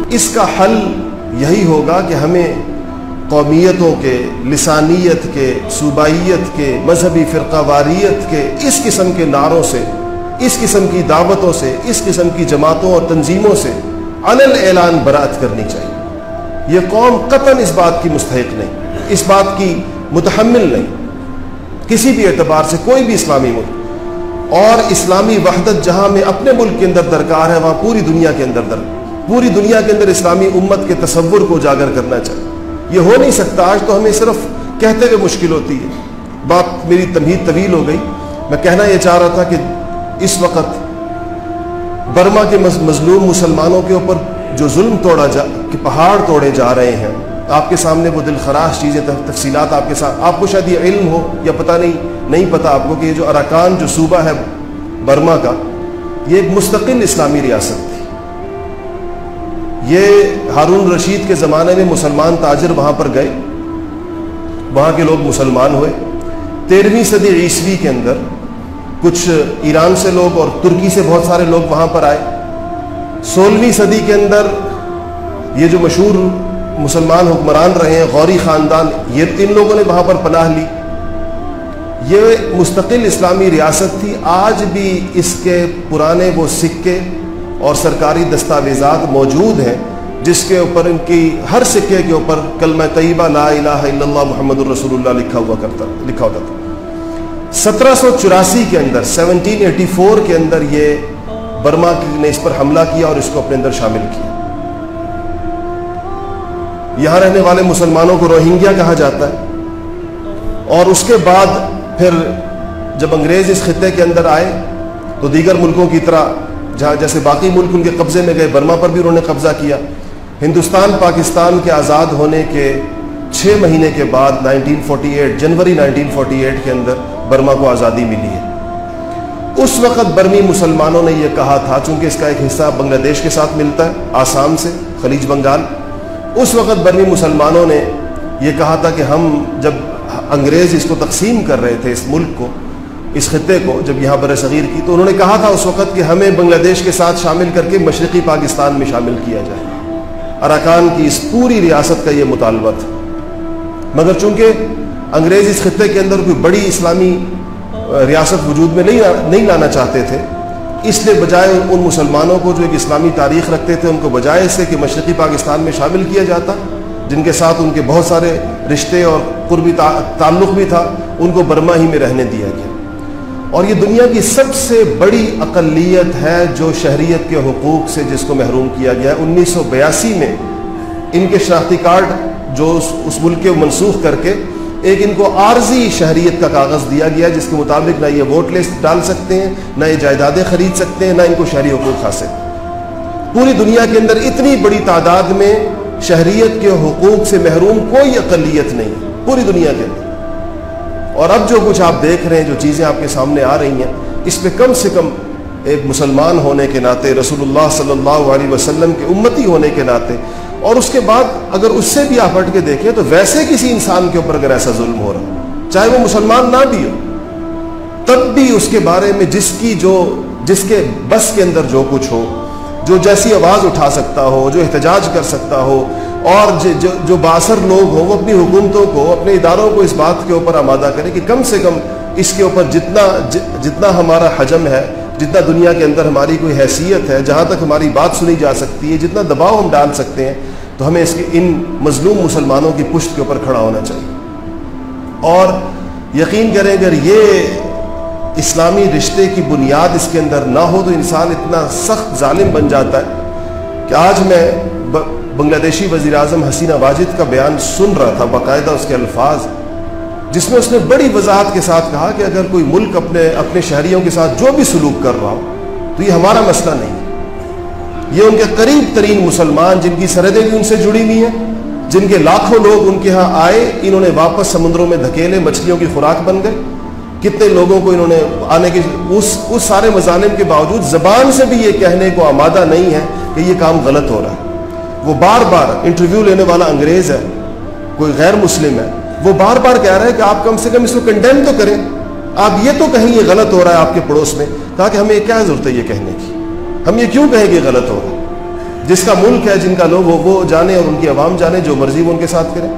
اس کا حل یہی ہوگا کہ ہمیں قومیتوں کے، لسانیت کے، صوبائیت کے، مذہبی فرقہ واریت کے اس قسم کے نعروں سے، اس قسم کی دعوتوں سے، اس قسم کی جماعتوں اور تنظیموں سے علن اعلان برات کرنی چاہیے۔ یہ قوم قطعاً اس بات کی مستحق نہیں، اس بات کی متحمل نہیں کسی بھی اعتبار سے، کوئی بھی اسلامی ملک۔ اور اسلامی وحدت جہاں میں اپنے ملک کے اندر درکار ہے، وہاں پوری دنیا کے اندر اسلامی امت کے تصور کو اجاگر کرنا چاہیے۔ یہ ہو نہیں سکتا۔ آج تو ہمیں صرف کہتے ہوئے مشکل ہوتی ہے۔ بات میری تمہید طویل ہو گئی۔ میں کہنا یہ چاہ رہا تھا کہ اس وقت برما کے مظلوم مسلمانوں کے اوپر جو ظلم کہ پہاڑ توڑے جا رہے ہیں، آپ کے سامنے وہ دل خراش چیزیں، تفصیلات آپ کے ساتھ، آپ کو شاید یہ علم ہو یا پتہ نہیں پتہ آپ کو کہ یہ جو اراکان جو صوبہ ہے برما کا، یہ ایک مستقل اسلامی ریاست تھی۔ یہ ہارون رشید کے زمانے میں مسلمان تاجر وہاں پر گئے، وہاں کے لوگ مسلمان ہوئے۔ 13ویں صدی عیسوی کے اندر کچھ ایران سے لوگ اور ترکی سے بہت سارے لوگ وہاں پر آئے۔ 16ویں صدی کے اندر یہ جو مشہور مسلمان حکمران رہے ہیں، غوری خاندان، یہ ان لوگوں نے وہاں پر پناہ لی۔ یہ مستقل اسلامی ریاست تھی۔ آج بھی اس کے پرانے وہ سکے اور سرکاری دستاویزات موجود ہیں جس کے اوپر ان کی ہر سکے کے اوپر کلمہ طیبہ لا الہ الا اللہ محمد الرسول اللہ لکھا ہوتا تھا۔ 1784 کے اندر 1784 کے اندر یہ برما نے اس پر حملہ کیا اور اس کو اپنے اندر شامل کیا۔ یہاں رہنے والے مسلمانوں کو روہنگیا کہا جاتا ہے۔ اور اس کے بعد پھر جب انگریز اس خطے کے اندر آئے تو دیگر ملکوں کی طرح جہاں جیسے باقی ملک ان کے قبضے میں گئے، برما پر بھی انہوں نے قبضہ کیا۔ ہندوستان پاکستان کے آزاد ہونے کے 6 مہینے کے بعد 1948 جنوری 1948 کے اندر برما کو آزادی ملی ہے۔ اس وقت برمی مسلمانوں نے یہ کہا تھا، چونکہ اس کا ایک حصہ بنگلہ دیش کے ساتھ ملتا ہے، آسام سے خلیج بنگال، اس وقت برمی مسلمانوں نے یہ کہا تھا کہ ہم جب انگریز اس کو تقسیم کر رہے تھے، اس ملک کو، اس خطے کو، جب یہاں بر صغیر کی، تو انہوں نے کہا تھا اس وقت کہ ہمیں بنگلہ دیش کے ساتھ شامل کر کے مشرقی پاکستان میں شامل کیا جائے۔ اراکان کی اس پوری ریاست کا یہ مطالبہ تھا، مگر چونکہ انگریز اس خطے کے اندر کوئی بڑی اسلامی ریاست وجود میں نہیں لانا چاہتے تھے، اس لیے بجائے ان مسلمانوں کو جو ایک اسلامی تاریخ رکھتے تھے، ان کو بجائے اس سے کہ مشرقی پاکستان میں شامل کیا جاتا، جن کے ساتھ ان کے بہت سارے رشتے اور قربی تعلق بھی تھا، ان کو برما ہی میں رہنے دیا گیا۔ اور یہ دنیا کی سب سے بڑی اقلیت ہے جو شہریت کے حقوق سے جس کو محروم کیا گیا ہے۔ 1982 میں ان کے شناختی کارڈ جو اس ملک کے منسوخ کر کے ایک ان کو عارضی شہریت کا کاغذ دیا گیا، جس کے مطابق نہ یہ ووٹ لسٹ ڈال سکتے ہیں، نہ یہ جائیدادیں خرید سکتے ہیں، نہ ان کو شہری حقوق حاصل۔ پوری دنیا کے اندر اتنی بڑی تعداد میں شہریت کے حقوق سے محروم کوئی اقلیت نہیں پوری دنیا کے اندر۔ اور اب جو کچھ آپ دیکھ رہے ہیں، جو چیزیں آپ کے سامنے آ رہی ہیں، اس پہ کم سے کم ایک مسلمان ہونے کے ناطے، رسول اللہ صلی اللہ علیہ وسلم کے امتی ہونے کے ناطے، اور اس کے بعد اگر اس سے بھی آپ ہٹ کے دیکھیں تو ویسے کسی انسان کے اوپر اگر ایسا ظلم ہو رہا، چاہے وہ مسلمان نہ بھی ہو، تب بھی اس کے بارے میں جس کے بس کے اندر جو کچھ ہو، جو جیسی آواز اٹھا سکتا ہو، جو احتجاج کر سکتا ہو، اور جو باثر لوگ ہوں، وہ اپنی حکومتوں کو، اپنے اداروں کو اس بات کے اوپر آمادہ کریں کہ کم سے کم اس کے اوپر جتنا ہمارا حجم ہے، جتنا دنیا کے اندر ہماری کوئی حیثیت ہے، جہاں تک ہماری بات سنی جا سکتی ہے، جتنا دباؤ ہم ڈال سکتے ہیں، تو ہمیں ان مظلوم مسلمانوں کی پشت کے اوپر کھڑا ہونا چاہیے۔ اور یقین کریں اگر یہ اسلامی رشتے کی بنیاد اس کے اندر نہ ہو تو انسان اتنا سخت ظالم بن جاتا ہے کہ آج میں بنگلہ دیشی وزیر اعظم حسینہ واجد کا بیان سن رہا تھا، باقاعدہ اس کے الفاظ، جس میں اس نے بڑی وضاحت کے ساتھ کہا کہ اگر کوئی ملک اپنے شہریوں کے ساتھ جو بھی سلوک کر رہا ہو تو یہ ہمارا مسئلہ نہیں ہے، یہ ان کے قریب ترین مسلمان جن کی سرحدیں بھی ان سے جڑی ہوئی ہیں، جن کے لاکھوں لوگ ان کے ہاں آئے، انہوں نے واپس سمندروں میں دھکیلے، مچھلیوں کی خوراک بن گئے، کتنے لوگوں کو انہوں نے آنے کی اس سارے مظالم کے باوجود زبان سے بھی یہ کہنے کو آمادہ نہیں ہے کہ یہ کام غلط ہو رہا ہے۔ وہ بار بار انٹرویو لینے والا انگریز ہے، کوئی غیر مسلم ہے، وہ بار بار کہہ رہا ہے کہ آپ کم سے کم اس کو کنڈیم تو کریں، آپ یہ تو کہیں یہ غلط ہو رہا ہے آپ کے پڑوس میں۔ کہا کہ ہمیں کیا ضرورت ہے یہ کہنے کی، ہم یہ کیوں کہیں کہ غلط ہو رہا ہے، جس کا ملک ہے، جن کا لوگ وہ جانے اور ان کی عوام جانے، جو مرضی وہ ان کے ساتھ کریں۔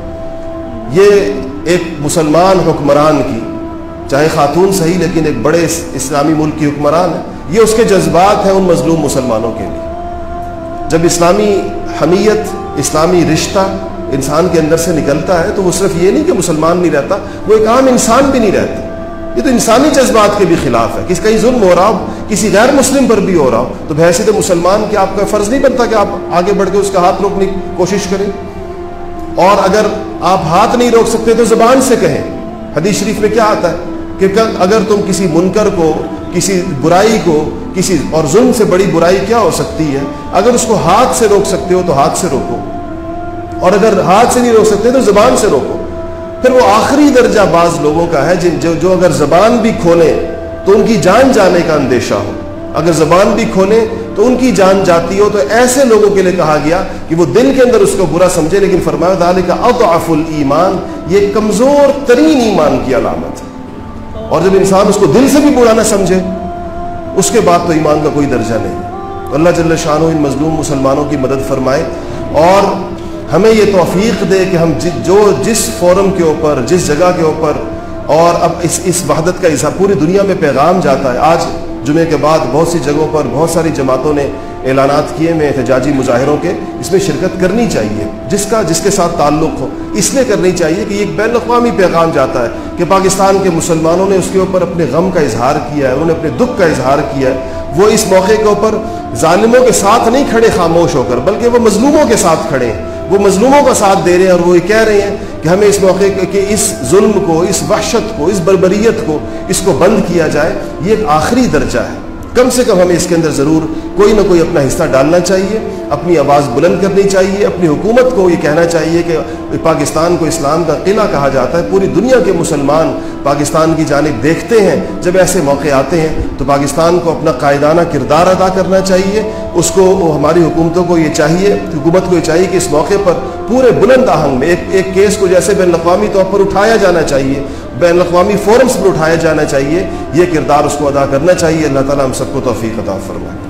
یہ ایک مسلمان حکمران کی، چاہے خاتون صحیح لیکن ایک بڑے اسلامی ملک کی حکمران ہے، یہ اس کے جذبات ہیں ان مظلوم مسلمانوں کے لیے۔ جب اسلامی حمیت، اسلامی رشتہ انسان کے اندر سے نکلتا ہے تو وہ صرف یہ نہیں کہ مسلمان نہیں رہتا، وہ ایک عام انسان بھی نہیں رہتا۔ یہ تو انسانی جذبات کے بھی خلاف ہے کہ کہیں ظلم ہو رہا ہو، کسی غیر مسلم پر بھی ہو رہا ہو، تو بحیثیت مسلمان کہ آپ کا فرض نہیں بنتا کہ آپ آگے بڑھ کے اس کا ہاتھ روکنے کی کوشش کریں، اور اگر آپ ہاتھ نہیں روک سکتے تو زبان سے کہیں۔ حدیث شریف میں کیا آتا ہے کہ اگر تم کسی منکر کو، کسی برائی کو، کسی اور ظلم سے بڑی برائی کیا ہو سکتی ہے، اگر اس کو ہاتھ سے روک سکتے ہو تو ہاتھ سے روکو، اور اگر ہاتھ سے نہیں روک سکتے تو زبان سے روکو۔ پھر وہ آخری درجہ بعض لوگوں کا ہے جو اگر زبان بھی کھولیں تو ان کی جان جانے کا اندیشہ ہو، اگر زبان بھی کھولیں تو ان کی جان جاتی ہو، تو ایسے لوگوں کے لیے کہا گیا کہ وہ دل کے اندر اس کو برا سمجھے، لیکن فرمایا ذالک اضعف الایمان، یہ کمزور ترین ایمان کی علامت ہے۔ اور جب انسان اس کو دل سے بھی برا نہ سمجھے، اس کے بعد تو ایمان کا کوئی درجہ نہیں۔ تو اللہ جل شانہ ان مظلوم مسلمانوں کی مدد فرمائے، اور ہمیں یہ توفیق دے کہ ہم جس فورم کے اوپر، جس جگہ کے اوپر، اور اب اس وحدت کا اظہار پوری دنیا میں پیغام جاتا ہے۔ آج جمعے کے بعد بہت سی جگہوں پر بہت ساری جماعتوں نے اعلانات کیے میں احتجاجی مظاہروں کے، اس میں شرکت کرنی چاہیے، جس کے ساتھ تعلق ہو، اس لیے کرنی چاہیے کہ ایک بین الاقوامی پیغام جاتا ہے کہ پاکستان کے مسلمانوں نے اس کے اوپر اپنے غم کا اظہار کیا ہے، انہوں نے اپنے دکھ کا اظہار کیا ہے۔ وہ اس موقع کے اوپر ظالموں کے ساتھ نہیں کھڑے خاموش ہو کر، بلکہ وہ مظلوموں کے ساتھ کھڑے ہیں، وہ مظلوموں کا ساتھ دے رہے ہیں، اور وہ یہ کہہ رہے ہیں کہ ہمیں اس موقع کے اس ظلم کو، اس وحشت کو، اس بربریت کو، اس کو بند کیا جائے۔ یہ ایک آخری درجہ ہے، کم سے کم ہمیں اس کے اندر ضرور کوئی نہ کوئی اپنا حصہ ڈالنا چاہیے، اپنی آواز بلند کرنی چاہیے، اپنی حکومت کو یہ کہنا چاہیے کہ پاکستان کو اسلام کا قلعہ کہا جاتا ہے، پوری دنیا کے مسلمان پاکستان کی جانب دیکھتے ہیں جب ایسے موقع آتے ہیں، تو پاکستان کو اپنا قائدانہ کردار ادا کرنا چاہیے۔ اس کو، ہماری حکومتوں کو یہ چاہیے، حکومت کو یہ چاہیے کہ اس موقع پر پورے بلند آہنگ میں ایک کیس کو جیسے بین الاقوامی طور پر اٹھایا جانا چاہیے، بین الاقوامی فورمز پر اٹھایا جانا چاہیے، یہ کردار اس کو ادا کرنا چاہیے۔ اللہ تعالیٰ ہم سب کو توفیق عطا فرمائے۔